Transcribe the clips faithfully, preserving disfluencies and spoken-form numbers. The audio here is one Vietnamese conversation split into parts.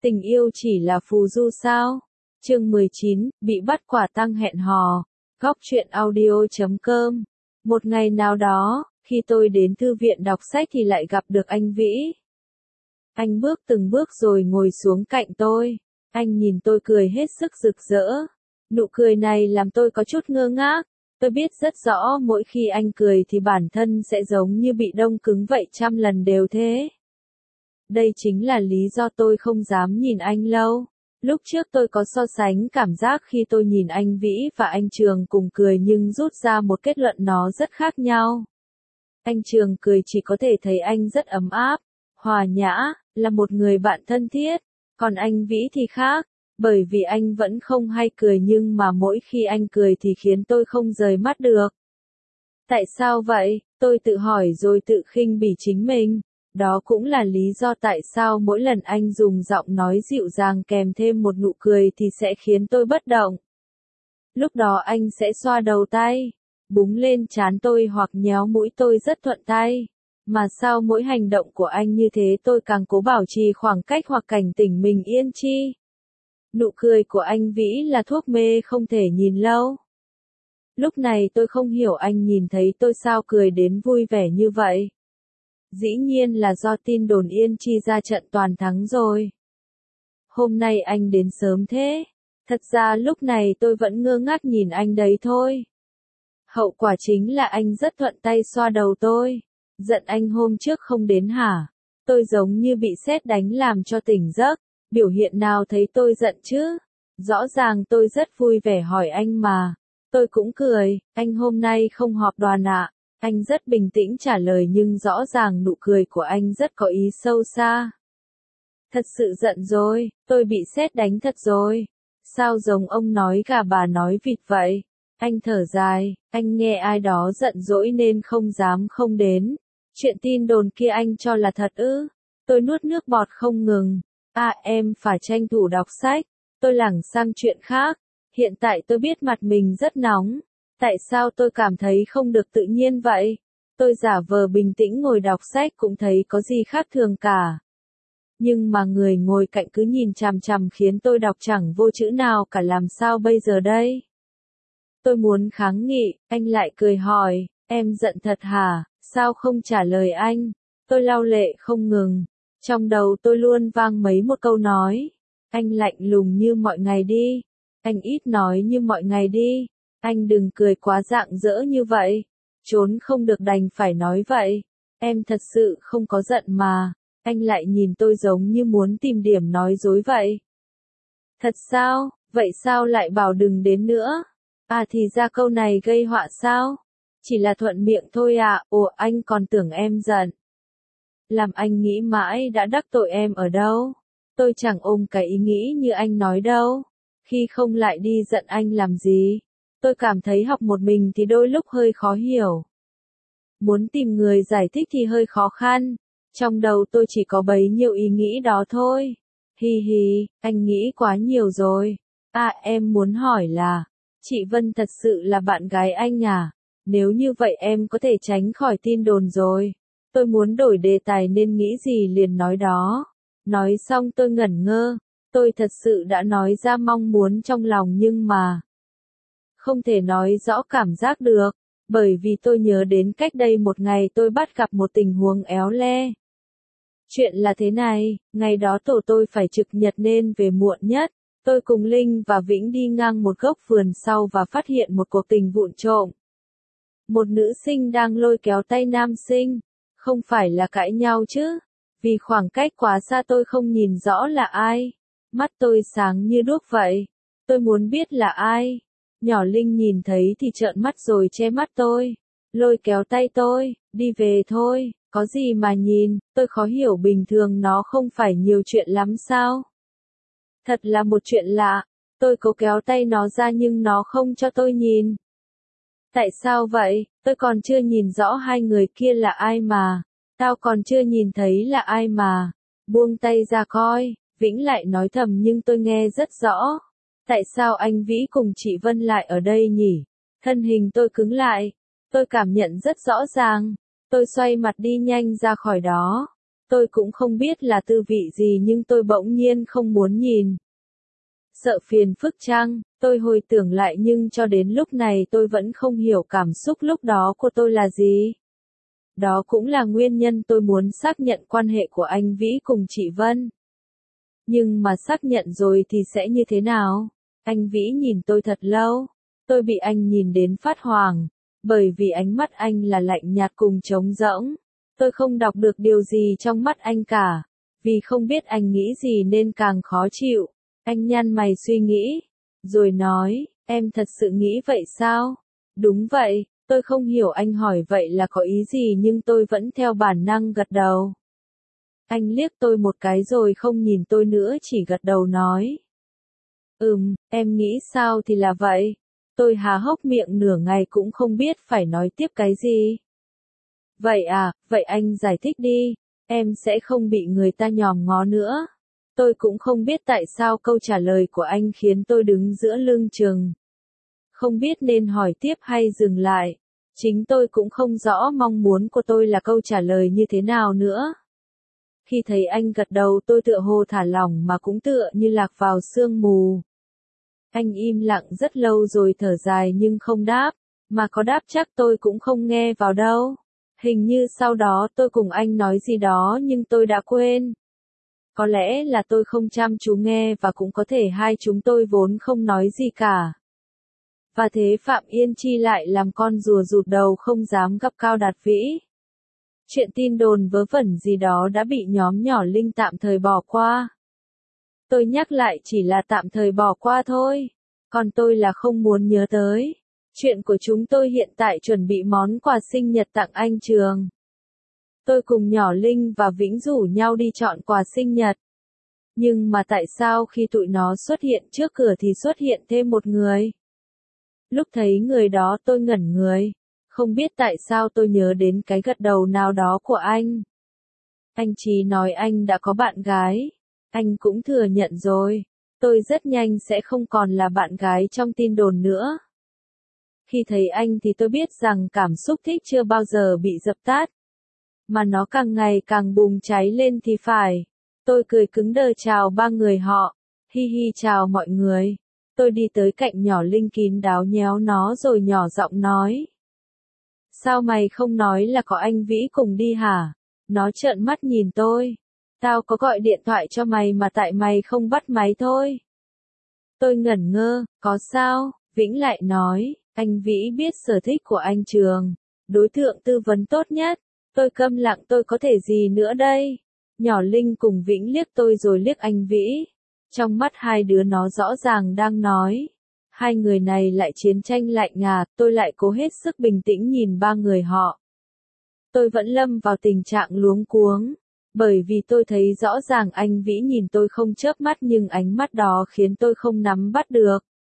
Tình yêu chỉ là phù du sao? Chương mười chín, bị bắt quả tang hẹn hò. Góc truyện audio chấm com. Một ngày nào đó, khi tôi đến thư viện đọc sách thì lại gặp được anh Vĩ. Anh bước từng bước rồi ngồi xuống cạnh tôi. Anh nhìn tôi cười hết sức rực rỡ. Nụ cười này làm tôi có chút ngơ ngác. Tôi biết rất rõ mỗi khi anh cười thì bản thân sẽ giống như bị đông cứng vậy, trăm lần đều thế. Đây chính là lý do tôi không dám nhìn anh lâu. Lúc trước tôi có so sánh cảm giác khi tôi nhìn anh Vĩ và anh Trường cùng cười nhưng rút ra một kết luận nó rất khác nhau. Anh Trường cười chỉ có thể thấy anh rất ấm áp, hòa nhã, là một người bạn thân thiết. Còn anh Vĩ thì khác, bởi vì anh vẫn không hay cười nhưng mà mỗi khi anh cười thì khiến tôi không rời mắt được. Tại sao vậy? Tôi tự hỏi rồi tự khinh bỉ chính mình. Đó cũng là lý do tại sao mỗi lần anh dùng giọng nói dịu dàng kèm thêm một nụ cười thì sẽ khiến tôi bất động. Lúc đó anh sẽ xoa đầu tay, búng lên trán tôi hoặc nhéo mũi tôi rất thuận tay. Mà sao mỗi hành động của anh như thế tôi càng cố bảo trì khoảng cách hoặc cảnh tỉnh mình yên chi. Nụ cười của anh Vĩ là thuốc mê không thể nhìn lâu. Lúc này tôi không hiểu anh nhìn thấy tôi sao cười đến vui vẻ như vậy. Dĩ nhiên là do tin đồn Yên Chi ra trận toàn thắng rồi. Hôm nay anh đến sớm thế. Thật ra lúc này tôi vẫn ngơ ngác nhìn anh đấy thôi. Hậu quả chính là anh rất thuận tay xoa đầu tôi. Giận anh hôm trước không đến hả? Tôi giống như bị sét đánh làm cho tỉnh giấc. Biểu hiện nào thấy tôi giận chứ? Rõ ràng tôi rất vui vẻ hỏi anh mà. Tôi cũng cười, anh hôm nay không họp đoàn ạ. Anh rất bình tĩnh trả lời nhưng rõ ràng nụ cười của anh rất có ý sâu xa. Thật sự giận rồi, tôi bị sét đánh thật rồi. Sao giống ông nói gà bà nói vịt vậy? Anh thở dài, anh nghe ai đó giận dỗi nên không dám không đến. Chuyện tin đồn kia anh cho là thật ư? Tôi nuốt nước bọt không ngừng. À em phải tranh thủ đọc sách. Tôi lảng sang chuyện khác. Hiện tại tôi biết mặt mình rất nóng. Tại sao tôi cảm thấy không được tự nhiên vậy? Tôi giả vờ bình tĩnh ngồi đọc sách cũng thấy có gì khác thường cả. Nhưng mà người ngồi cạnh cứ nhìn chằm chằm khiến tôi đọc chẳng vô chữ nào cả, làm sao bây giờ đây? Tôi muốn kháng nghị, anh lại cười hỏi, em giận thật hả? Sao không trả lời anh? Tôi lau lệ không ngừng. Trong đầu tôi luôn vang mấy một câu nói. Anh lạnh lùng như mọi ngày đi. Anh ít nói như mọi ngày đi. Anh đừng cười quá rạng rỡ như vậy. Trốn không được đành phải nói vậy. Em thật sự không có giận mà. Anh lại nhìn tôi giống như muốn tìm điểm nói dối vậy. Thật sao? Vậy sao lại bảo đừng đến nữa? À thì ra câu này gây họa sao? Chỉ là thuận miệng thôi à, ồ anh còn tưởng em giận. Làm anh nghĩ mãi đã đắc tội em ở đâu. Tôi chẳng ôm cái ý nghĩ như anh nói đâu. Khi không lại đi giận anh làm gì. Tôi cảm thấy học một mình thì đôi lúc hơi khó hiểu. Muốn tìm người giải thích thì hơi khó khăn. Trong đầu tôi chỉ có bấy nhiêu ý nghĩ đó thôi. Hi hi, anh nghĩ quá nhiều rồi. À em muốn hỏi là, chị Vân thật sự là bạn gái anh à? Nếu như vậy em có thể tránh khỏi tin đồn rồi. Tôi muốn đổi đề tài nên nghĩ gì liền nói đó. Nói xong tôi ngẩn ngơ. Tôi thật sự đã nói ra mong muốn trong lòng nhưng mà không thể nói rõ cảm giác được, bởi vì tôi nhớ đến cách đây một ngày tôi bắt gặp một tình huống éo le. Chuyện là thế này, ngày đó tổ tôi phải trực nhật nên về muộn nhất. Tôi cùng Linh và Vĩnh đi ngang một gốc vườn sau và phát hiện một cuộc tình vụng trộm. Một nữ sinh đang lôi kéo tay nam sinh. Không phải là cãi nhau chứ, vì khoảng cách quá xa tôi không nhìn rõ là ai. Mắt tôi sáng như đuốc vậy. Tôi muốn biết là ai. Nhỏ Linh nhìn thấy thì trợn mắt rồi che mắt tôi. Lôi kéo tay tôi, đi về thôi, có gì mà nhìn, tôi khó hiểu bình thường nó không phải nhiều chuyện lắm sao? Thật là một chuyện lạ, tôi cố kéo tay nó ra nhưng nó không cho tôi nhìn. Tại sao vậy, tôi còn chưa nhìn rõ hai người kia là ai mà, tao còn chưa nhìn thấy là ai mà, buông tay ra coi, Vĩnh lại nói thầm nhưng tôi nghe rất rõ. Tại sao anh Vĩ cùng chị Vân lại ở đây nhỉ? Thân hình tôi cứng lại. Tôi cảm nhận rất rõ ràng. Tôi xoay mặt đi nhanh ra khỏi đó. Tôi cũng không biết là tư vị gì nhưng tôi bỗng nhiên không muốn nhìn. Sợ phiền phức chăng? Tôi hồi tưởng lại nhưng cho đến lúc này tôi vẫn không hiểu cảm xúc lúc đó của tôi là gì. Đó cũng là nguyên nhân tôi muốn xác nhận quan hệ của anh Vĩ cùng chị Vân. Nhưng mà xác nhận rồi thì sẽ như thế nào? Anh Vĩ nhìn tôi thật lâu. Tôi bị anh nhìn đến phát hoảng. Bởi vì ánh mắt anh là lạnh nhạt cùng trống rỗng. Tôi không đọc được điều gì trong mắt anh cả. Vì không biết anh nghĩ gì nên càng khó chịu. Anh nhăn mày suy nghĩ. Rồi nói, em thật sự nghĩ vậy sao? Đúng vậy, tôi không hiểu anh hỏi vậy là có ý gì nhưng tôi vẫn theo bản năng gật đầu. Anh liếc tôi một cái rồi không nhìn tôi nữa chỉ gật đầu nói. Ừm, em nghĩ sao thì là vậy. Tôi há hốc miệng nửa ngày cũng không biết phải nói tiếp cái gì. Vậy à, vậy anh giải thích đi, em sẽ không bị người ta nhòm ngó nữa. Tôi cũng không biết tại sao câu trả lời của anh khiến tôi đứng giữa lưng chừng. Không biết nên hỏi tiếp hay dừng lại. Chính tôi cũng không rõ mong muốn của tôi là câu trả lời như thế nào nữa. Khi thấy anh gật đầu tôi tựa hồ thả lỏng mà cũng tựa như lạc vào sương mù. Anh im lặng rất lâu rồi thở dài nhưng không đáp, mà có đáp chắc tôi cũng không nghe vào đâu. Hình như sau đó tôi cùng anh nói gì đó nhưng tôi đã quên. Có lẽ là tôi không chăm chú nghe và cũng có thể hai chúng tôi vốn không nói gì cả. Và thế Phạm Yên Chi lại làm con rùa rụt đầu không dám gắp cao Đạt Vĩ. Chuyện tin đồn vớ vẩn gì đó đã bị nhóm nhỏ Linh tạm thời bỏ qua. Tôi nhắc lại chỉ là tạm thời bỏ qua thôi. Còn tôi là không muốn nhớ tới. Chuyện của chúng tôi hiện tại chuẩn bị món quà sinh nhật tặng anh Trường. Tôi cùng nhỏ Linh và Vĩnh rủ nhau đi chọn quà sinh nhật. Nhưng mà tại sao khi tụi nó xuất hiện trước cửa thì xuất hiện thêm một người? Lúc thấy người đó tôi ngẩn người. Không biết tại sao tôi nhớ đến cái gật đầu nào đó của anh. Anh Chí nói anh đã có bạn gái. Anh cũng thừa nhận rồi. Tôi rất nhanh sẽ không còn là bạn gái trong tin đồn nữa. Khi thấy anh thì tôi biết rằng cảm xúc thích chưa bao giờ bị dập tắt. Mà nó càng ngày càng bùng cháy lên thì phải. Tôi cười cứng đờ chào ba người họ. Hi hi chào mọi người. Tôi đi tới cạnh nhỏ Linh kín đáo nhéo nó rồi nhỏ giọng nói. Sao mày không nói là có anh Vĩ cùng đi hả? Nó trợn mắt nhìn tôi. Tao có gọi điện thoại cho mày mà tại mày không bắt máy thôi. Tôi ngẩn ngơ, có sao? Vĩnh lại nói, anh Vĩ biết sở thích của anh Trường. Đối tượng tư vấn tốt nhất. Tôi câm lặng tôi có thể gì nữa đây? Nhỏ Linh cùng Vĩnh liếc tôi rồi liếc anh Vĩ. Trong mắt hai đứa nó rõ ràng đang nói. Hai người này lại chiến tranh lạnh ngà, tôi lại cố hết sức bình tĩnh nhìn ba người họ. Tôi vẫn lâm vào tình trạng luống cuống. Bởi vì tôi thấy rõ ràng anh Vĩ nhìn tôi không chớp mắt nhưng ánh mắt đó khiến tôi không nắm bắt được.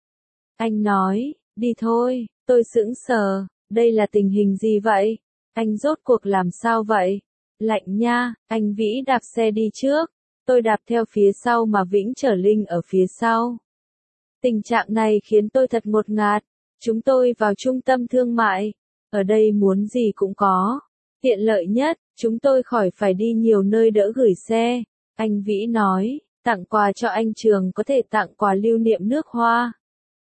Anh nói, đi thôi, tôi sững sờ, đây là tình hình gì vậy? Anh rốt cuộc làm sao vậy? Lạnh nha, anh Vĩ đạp xe đi trước. Tôi đạp theo phía sau mà Vĩnh chở Linh ở phía sau. Tình trạng này khiến tôi thật ngột ngạt. Chúng tôi vào trung tâm thương mại. Ở đây muốn gì cũng có. Tiện lợi nhất, chúng tôi khỏi phải đi nhiều nơi đỡ gửi xe. Anh Vĩ nói, tặng quà cho anh Trường có thể tặng quà lưu niệm nước hoa.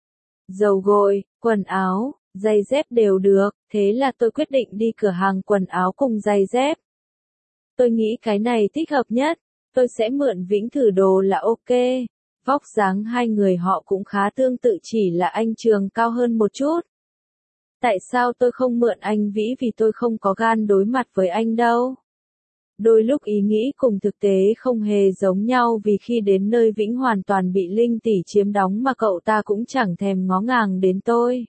Dầu gội, quần áo, giày dép đều được. Thế là tôi quyết định đi cửa hàng quần áo cùng giày dép. Tôi nghĩ cái này thích hợp nhất. Tôi sẽ mượn Vĩnh thử đồ là ok. Vóc dáng hai người họ cũng khá tương tự chỉ là anh Trường cao hơn một chút. Tại sao tôi không mượn anh Vĩ vì tôi không có gan đối mặt với anh đâu. Đôi lúc ý nghĩ cùng thực tế không hề giống nhau vì khi đến nơi Vĩnh hoàn toàn bị Linh tỷ chiếm đóng mà cậu ta cũng chẳng thèm ngó ngàng đến tôi.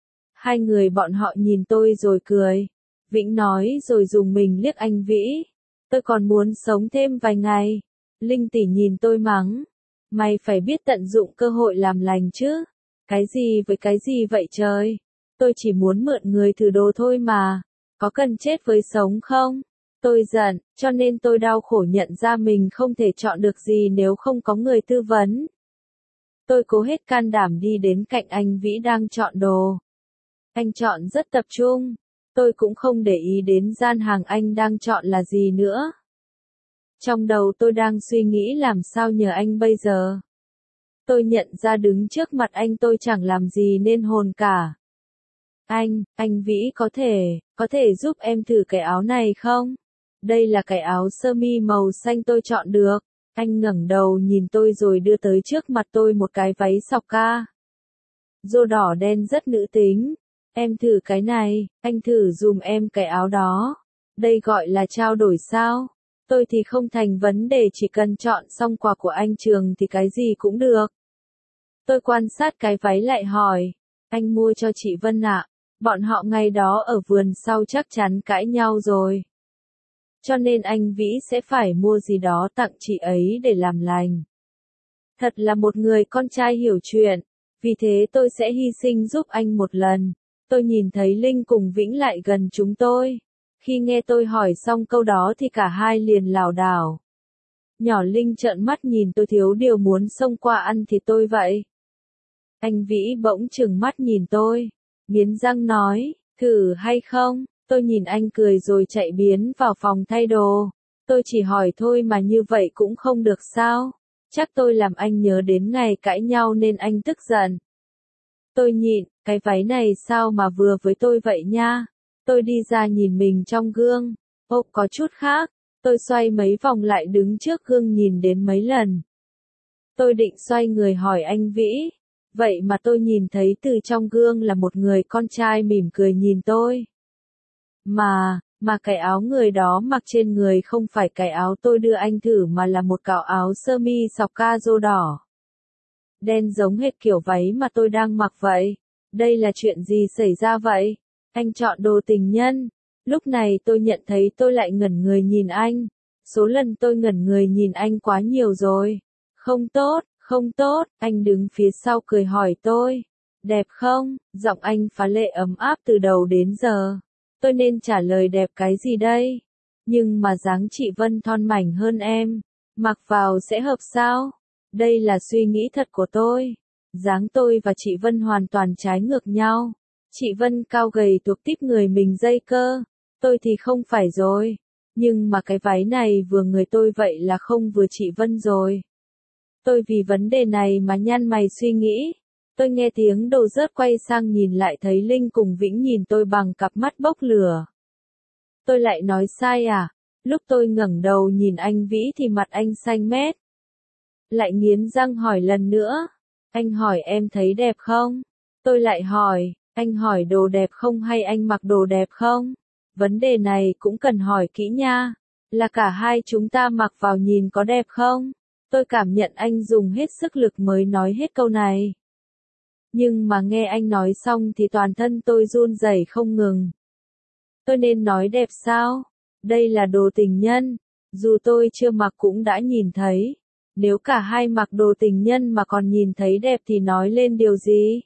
Hai người bọn họ nhìn tôi rồi cười. Vĩnh nói rồi dùng mình liếc anh Vĩ. Tôi còn muốn sống thêm vài ngày. Linh tỷ nhìn tôi mắng. Mày phải biết tận dụng cơ hội làm lành chứ. Cái gì với cái gì vậy trời? Tôi chỉ muốn mượn người thử đồ thôi mà. Có cần chết với sống không? Tôi giận, cho nên tôi đau khổ nhận ra mình không thể chọn được gì nếu không có người tư vấn. Tôi cố hết can đảm đi đến cạnh anh Vĩ đang chọn đồ. Anh chọn rất tập trung. Tôi cũng không để ý đến gian hàng anh đang chọn là gì nữa. Trong đầu tôi đang suy nghĩ làm sao nhờ anh bây giờ. Tôi nhận ra đứng trước mặt anh tôi chẳng làm gì nên hồn cả. Anh, anh Vĩ có thể, có thể giúp em thử cái áo này không? Đây là cái áo sơ mi màu xanh tôi chọn được. Anh ngẩng đầu nhìn tôi rồi đưa tới trước mặt tôi một cái váy sọc ca. Rô đỏ đen rất nữ tính. Em thử cái này, anh thử dùm em cái áo đó. Đây gọi là trao đổi sao? Tôi thì không thành vấn đề, chỉ cần chọn xong quà của anh Trường thì cái gì cũng được. Tôi quan sát cái váy lại hỏi. Anh mua cho chị Vân ạ. Bọn họ ngày đó ở vườn sau chắc chắn cãi nhau rồi. Cho nên anh Vĩ sẽ phải mua gì đó tặng chị ấy để làm lành. Thật là một người con trai hiểu chuyện. Vì thế tôi sẽ hy sinh giúp anh một lần. Tôi nhìn thấy Linh cùng Vĩnh lại gần chúng tôi. Khi nghe tôi hỏi xong câu đó thì cả hai liền lảo đảo. Nhỏ Linh trợn mắt nhìn tôi thiếu điều muốn xông qua ăn thịt tôi vậy. Anh Vĩ bỗng trừng mắt nhìn tôi. Nghiến răng nói, thử hay không? Tôi nhìn anh cười rồi chạy biến vào phòng thay đồ. Tôi chỉ hỏi thôi mà như vậy cũng không được sao? Chắc tôi làm anh nhớ đến ngày cãi nhau nên anh tức giận. Tôi nhịn, cái váy này sao mà vừa với tôi vậy nha? Tôi đi ra nhìn mình trong gương. Ồ, có chút khác. Tôi xoay mấy vòng lại đứng trước gương nhìn đến mấy lần. Tôi định xoay người hỏi anh Vĩ. Vậy mà tôi nhìn thấy từ trong gương là một người con trai mỉm cười nhìn tôi. Mà, mà cái áo người đó mặc trên người không phải cái áo tôi đưa anh thử mà là một cạo áo sơ mi sọc ca rô đỏ. Đen giống hệt kiểu váy mà tôi đang mặc vậy. Đây là chuyện gì xảy ra vậy? Anh chọn đồ tình nhân. Lúc này tôi nhận thấy tôi lại ngẩn người nhìn anh. Số lần tôi ngẩn người nhìn anh quá nhiều rồi. Không tốt, không tốt, anh đứng phía sau cười hỏi tôi. Đẹp không? Giọng anh phá lệ ấm áp từ đầu đến giờ. Tôi nên trả lời đẹp cái gì đây? Nhưng mà dáng chị Vân thon mảnh hơn em. Mặc vào sẽ hợp sao? Đây là suy nghĩ thật của tôi. Dáng tôi và chị Vân hoàn toàn trái ngược nhau. Chị Vân cao gầy thuộc típ người mình dây cơ. Tôi thì không phải rồi. Nhưng mà cái váy này vừa người tôi vậy là không vừa chị Vân rồi. Tôi vì vấn đề này mà nhăn mày suy nghĩ. Tôi nghe tiếng đồ rớt quay sang nhìn lại thấy Linh cùng Vĩnh nhìn tôi bằng cặp mắt bốc lửa. Tôi lại nói sai à? Lúc tôi ngẩng đầu nhìn anh Vĩ thì mặt anh xanh mét. Lại nghiến răng hỏi lần nữa. Anh hỏi em thấy đẹp không? Tôi lại hỏi, anh hỏi đồ đẹp không hay anh mặc đồ đẹp không? Vấn đề này cũng cần hỏi kỹ nha. Là cả hai chúng ta mặc vào nhìn có đẹp không? Tôi cảm nhận anh dùng hết sức lực mới nói hết câu này. Nhưng mà nghe anh nói xong thì toàn thân tôi run rẩy không ngừng. Tôi nên nói đẹp sao? Đây là đồ tình nhân. Dù tôi chưa mặc cũng đã nhìn thấy. Nếu cả hai mặc đồ tình nhân mà còn nhìn thấy đẹp thì nói lên điều gì?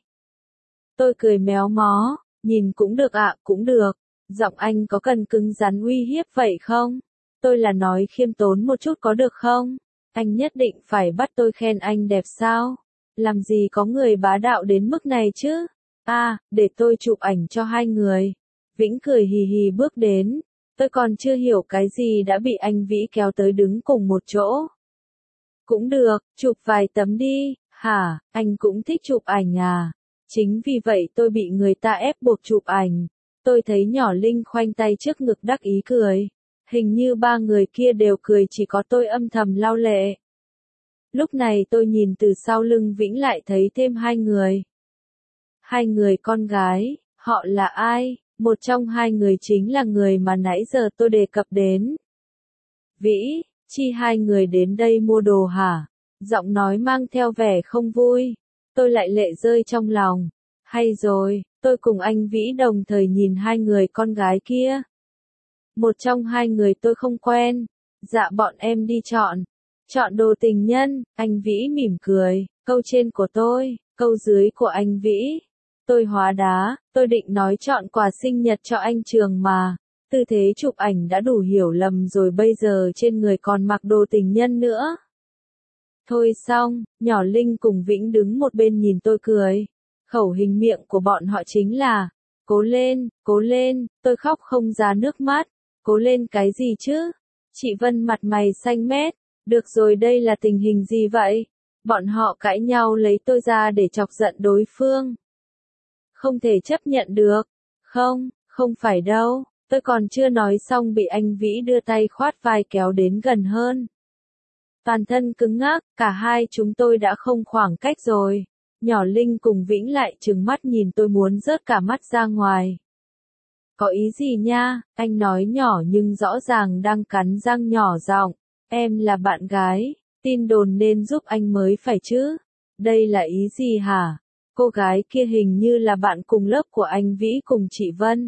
Tôi cười méo mó. Nhìn cũng được ạ, cũng được. Giọng anh có cần cứng rắn uy hiếp vậy không? Tôi là nói khiêm tốn một chút có được không? Anh nhất định phải bắt tôi khen anh đẹp sao? Làm gì có người bá đạo đến mức này chứ? À, để tôi chụp ảnh cho hai người. Vĩnh cười hì hì bước đến. Tôi còn chưa hiểu cái gì đã bị anh Vĩ kéo tới đứng cùng một chỗ. Cũng được, chụp vài tấm đi. Hả, anh cũng thích chụp ảnh à? Chính vì vậy tôi bị người ta ép buộc chụp ảnh. Tôi thấy nhỏ Linh khoanh tay trước ngực đắc ý cười. Hình như ba người kia đều cười, chỉ có tôi âm thầm lau lệ. Lúc này tôi nhìn từ sau lưng Vĩnh lại thấy thêm hai người. Hai người con gái, họ là ai? Một trong hai người chính là người mà nãy giờ tôi đề cập đến. Vĩ, chi hai người đến đây mua đồ hả? Giọng nói mang theo vẻ không vui. Tôi lại lệ rơi trong lòng. Hay rồi, tôi cùng anh Vĩ đồng thời nhìn hai người con gái kia. Một trong hai người tôi không quen. Dạ bọn em đi chọn. Chọn đồ tình nhân, anh Vĩ mỉm cười. Câu trên của tôi, câu dưới của anh Vĩ. Tôi hóa đá, tôi định nói chọn quà sinh nhật cho anh Trường mà. Tư thế chụp ảnh đã đủ hiểu lầm rồi, bây giờ trên người còn mặc đồ tình nhân nữa. Thôi xong, nhỏ Linh cùng Vĩnh đứng một bên nhìn tôi cười. Khẩu hình miệng của bọn họ chính là, cố lên, cố lên, tôi khóc không ra nước mắt. Cố lên cái gì chứ? Chị Vân mặt mày xanh mét. Được rồi, đây là tình hình gì vậy? Bọn họ cãi nhau lấy tôi ra để chọc giận đối phương. Không thể chấp nhận được. Không, không phải đâu. Tôi còn chưa nói xong bị anh Vĩ đưa tay khoát vai kéo đến gần hơn. Toàn thân cứng ngắc, cả hai chúng tôi đã không khoảng cách rồi. Nhỏ Linh cùng Vĩnh lại trừng mắt nhìn tôi muốn rớt cả mắt ra ngoài. Có ý gì nha, anh nói nhỏ nhưng rõ ràng đang cắn răng nhỏ giọng. Em là bạn gái, tin đồn nên giúp anh mới phải chứ. Đây là ý gì hả? Cô gái kia hình như là bạn cùng lớp của anh Vĩ cùng chị Vân.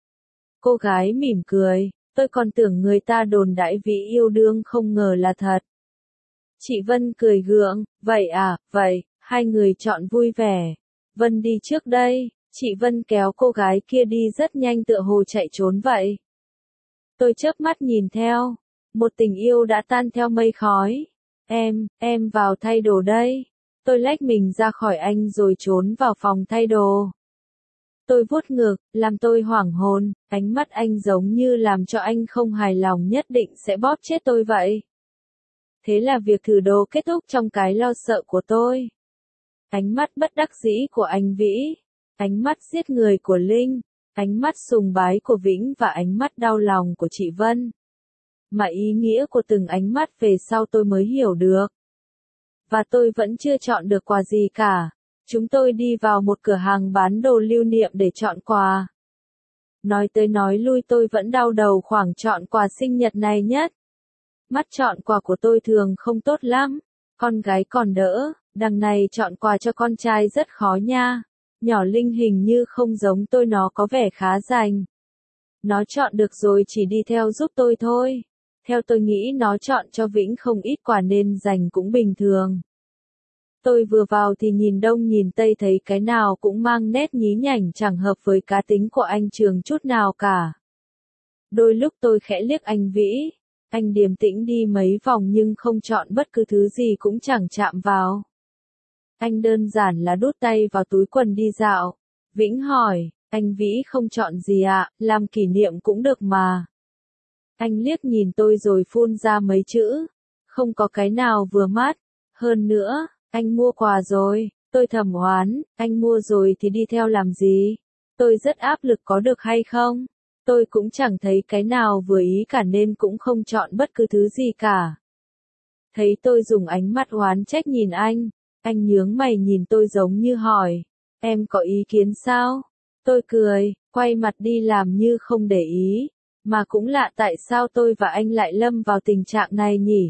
Cô gái mỉm cười, tôi còn tưởng người ta đồn đại Vĩ yêu đương không ngờ là thật. Chị Vân cười gượng, vậy à, vậy, hai người chọn vui vẻ. Vân đi trước đây, chị Vân kéo cô gái kia đi rất nhanh tựa hồ chạy trốn vậy. Tôi chớp mắt nhìn theo, một tình yêu đã tan theo mây khói. Em, em vào thay đồ đây. Tôi lách mình ra khỏi anh rồi trốn vào phòng thay đồ. Tôi vuốt ngực, làm tôi hoảng hồn, ánh mắt anh giống như làm cho anh không hài lòng nhất định sẽ bóp chết tôi vậy. Thế là việc thử đồ kết thúc trong cái lo sợ của tôi. Ánh mắt bất đắc dĩ của anh Vĩ, ánh mắt giết người của Linh, ánh mắt sùng bái của Vĩnh và ánh mắt đau lòng của chị Vân. Mà ý nghĩa của từng ánh mắt về sau tôi mới hiểu được. Và tôi vẫn chưa chọn được quà gì cả. Chúng tôi đi vào một cửa hàng bán đồ lưu niệm để chọn quà. Nói tới nói lui tôi vẫn đau đầu khoảng chọn quà sinh nhật này nhất. Mắt chọn quà của tôi thường không tốt lắm. Con gái còn đỡ, đằng này chọn quà cho con trai rất khó nha. Nhỏ Linh hình như không giống tôi, nó có vẻ khá rành. Nó chọn được rồi chỉ đi theo giúp tôi thôi. Theo tôi nghĩ nó chọn cho Vĩnh không ít quà nên dành cũng bình thường. Tôi vừa vào thì nhìn đông nhìn tây thấy cái nào cũng mang nét nhí nhảnh chẳng hợp với cá tính của anh Trường chút nào cả. Đôi lúc tôi khẽ liếc anh Vĩ, anh điềm tĩnh đi mấy vòng nhưng không chọn bất cứ thứ gì cũng chẳng chạm vào. Anh đơn giản là đút tay vào túi quần đi dạo. Vĩnh hỏi, anh Vĩ không chọn gì ạ, làm kỷ niệm cũng được mà. Anh liếc nhìn tôi rồi phun ra mấy chữ, không có cái nào vừa mắt, hơn nữa. Anh mua quà rồi, tôi thầm oán, anh mua rồi thì đi theo làm gì? Tôi rất áp lực có được hay không? Tôi cũng chẳng thấy cái nào vừa ý cả nên cũng không chọn bất cứ thứ gì cả. Thấy tôi dùng ánh mắt oán trách nhìn anh, anh nhướng mày nhìn tôi giống như hỏi, em có ý kiến sao? Tôi cười, quay mặt đi làm như không để ý, mà cũng lạ tại sao tôi và anh lại lâm vào tình trạng này nhỉ?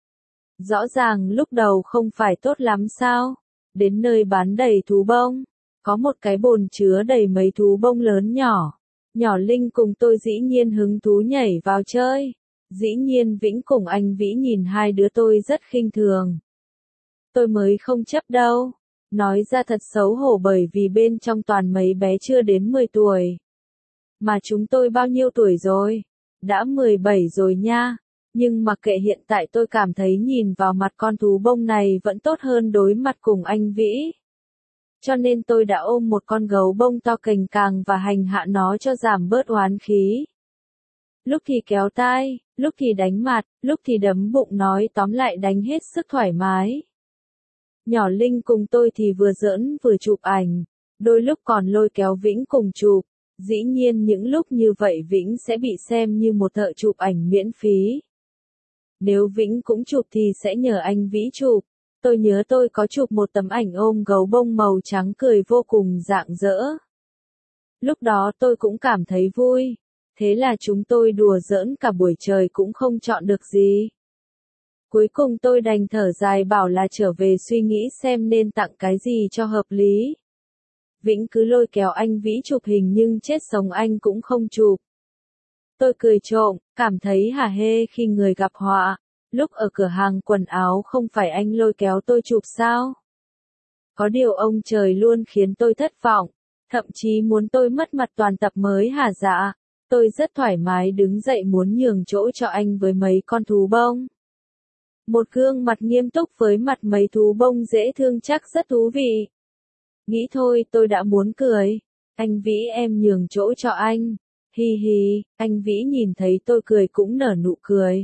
Rõ ràng lúc đầu không phải tốt lắm sao? Đến nơi bán đầy thú bông, có một cái bồn chứa đầy mấy thú bông lớn nhỏ. Nhỏ Linh cùng tôi dĩ nhiên hứng thú nhảy vào chơi. Dĩ nhiên Vĩnh cùng anh Vĩ nhìn hai đứa tôi rất khinh thường. Tôi mới không chấp đâu. Nói ra thật xấu hổ bởi vì bên trong toàn mấy bé chưa đến mười tuổi. Mà chúng tôi bao nhiêu tuổi rồi? Đã mười bảy rồi nha. Nhưng mà kệ, hiện tại tôi cảm thấy nhìn vào mặt con thú bông này vẫn tốt hơn đối mặt cùng anh Vĩ. Cho nên tôi đã ôm một con gấu bông to cành càng và hành hạ nó cho giảm bớt oán khí. Lúc thì kéo tai, lúc thì đánh mặt, lúc thì đấm bụng, nói tóm lại đánh hết sức thoải mái. Nhỏ Linh cùng tôi thì vừa giỡn vừa chụp ảnh, đôi lúc còn lôi kéo Vĩnh cùng chụp. Dĩ nhiên những lúc như vậy Vĩnh sẽ bị xem như một thợ chụp ảnh miễn phí. Nếu Vĩnh cũng chụp thì sẽ nhờ anh Vĩ chụp. Tôi nhớ tôi có chụp một tấm ảnh ôm gấu bông màu trắng cười vô cùng rạng rỡ. Lúc đó tôi cũng cảm thấy vui. Thế là chúng tôi đùa giỡn cả buổi trời cũng không chọn được gì. Cuối cùng tôi đành thở dài bảo là trở về suy nghĩ xem nên tặng cái gì cho hợp lý. Vĩnh cứ lôi kéo anh Vĩ chụp hình nhưng chết sống anh cũng không chụp. Tôi cười trộm, cảm thấy hả hê khi người gặp họa. Lúc ở cửa hàng quần áo không phải anh lôi kéo tôi chụp sao? Có điều ông trời luôn khiến tôi thất vọng, thậm chí muốn tôi mất mặt toàn tập mới hả dạ. Tôi rất thoải mái đứng dậy muốn nhường chỗ cho anh với mấy con thú bông. Một gương mặt nghiêm túc với mặt mấy thú bông dễ thương chắc rất thú vị. Nghĩ thôi tôi đã muốn cười. Anh Vĩ, em nhường chỗ cho anh. Hi hi, anh Vĩ nhìn thấy tôi cười cũng nở nụ cười.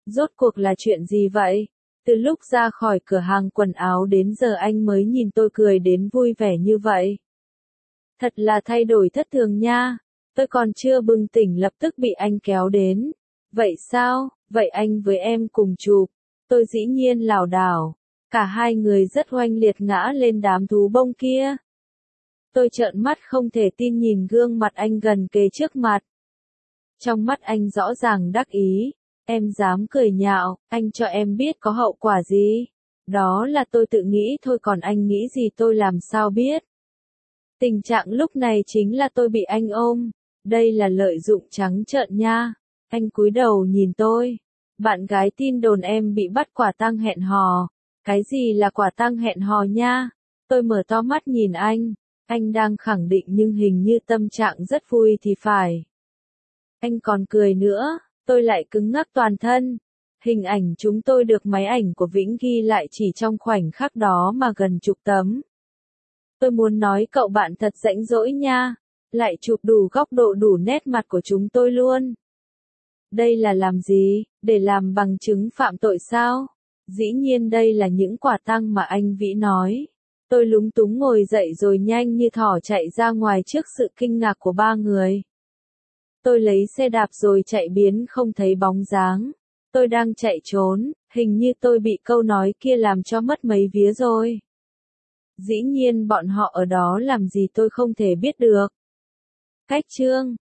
Rốt cuộc là chuyện gì vậy? Từ lúc ra khỏi cửa hàng quần áo đến giờ anh mới nhìn tôi cười đến vui vẻ như vậy. Thật là thay đổi thất thường nha. Tôi còn chưa bừng tỉnh lập tức bị anh kéo đến. Vậy sao? Vậy anh với em cùng chụp. Tôi dĩ nhiên lảo đảo. Cả hai người rất oanh liệt ngã lên đám thú bông kia. Tôi trợn mắt không thể tin nhìn gương mặt anh gần kề trước mặt. Trong mắt anh rõ ràng đắc ý. Em dám cười nhạo, anh cho em biết có hậu quả gì. Đó là tôi tự nghĩ thôi, còn anh nghĩ gì tôi làm sao biết. Tình trạng lúc này chính là tôi bị anh ôm. Đây là lợi dụng trắng trợn nha. Anh cúi đầu nhìn tôi. Bạn gái tin đồn em bị bắt quả tang hẹn hò. Cái gì là quả tang hẹn hò nha? Tôi mở to mắt nhìn anh. Anh đang khẳng định nhưng hình như tâm trạng rất vui thì phải. Anh còn cười nữa. Tôi lại cứng ngắc toàn thân. Hình ảnh chúng tôi được máy ảnh của Vĩnh ghi lại chỉ trong khoảnh khắc đó mà gần chục tấm. Tôi muốn nói cậu bạn thật rãnh rỗi nha. Lại chụp đủ góc độ đủ nét mặt của chúng tôi luôn. Đây là làm gì? Để làm bằng chứng phạm tội sao? Dĩ nhiên đây là những quả tang mà anh Vĩ nói. Tôi lúng túng ngồi dậy rồi nhanh như thỏ chạy ra ngoài trước sự kinh ngạc của ba người. Tôi lấy xe đạp rồi chạy biến không thấy bóng dáng. Tôi đang chạy trốn, hình như tôi bị câu nói kia làm cho mất mấy vía rồi. Dĩ nhiên bọn họ ở đó làm gì tôi không thể biết được. Cách chương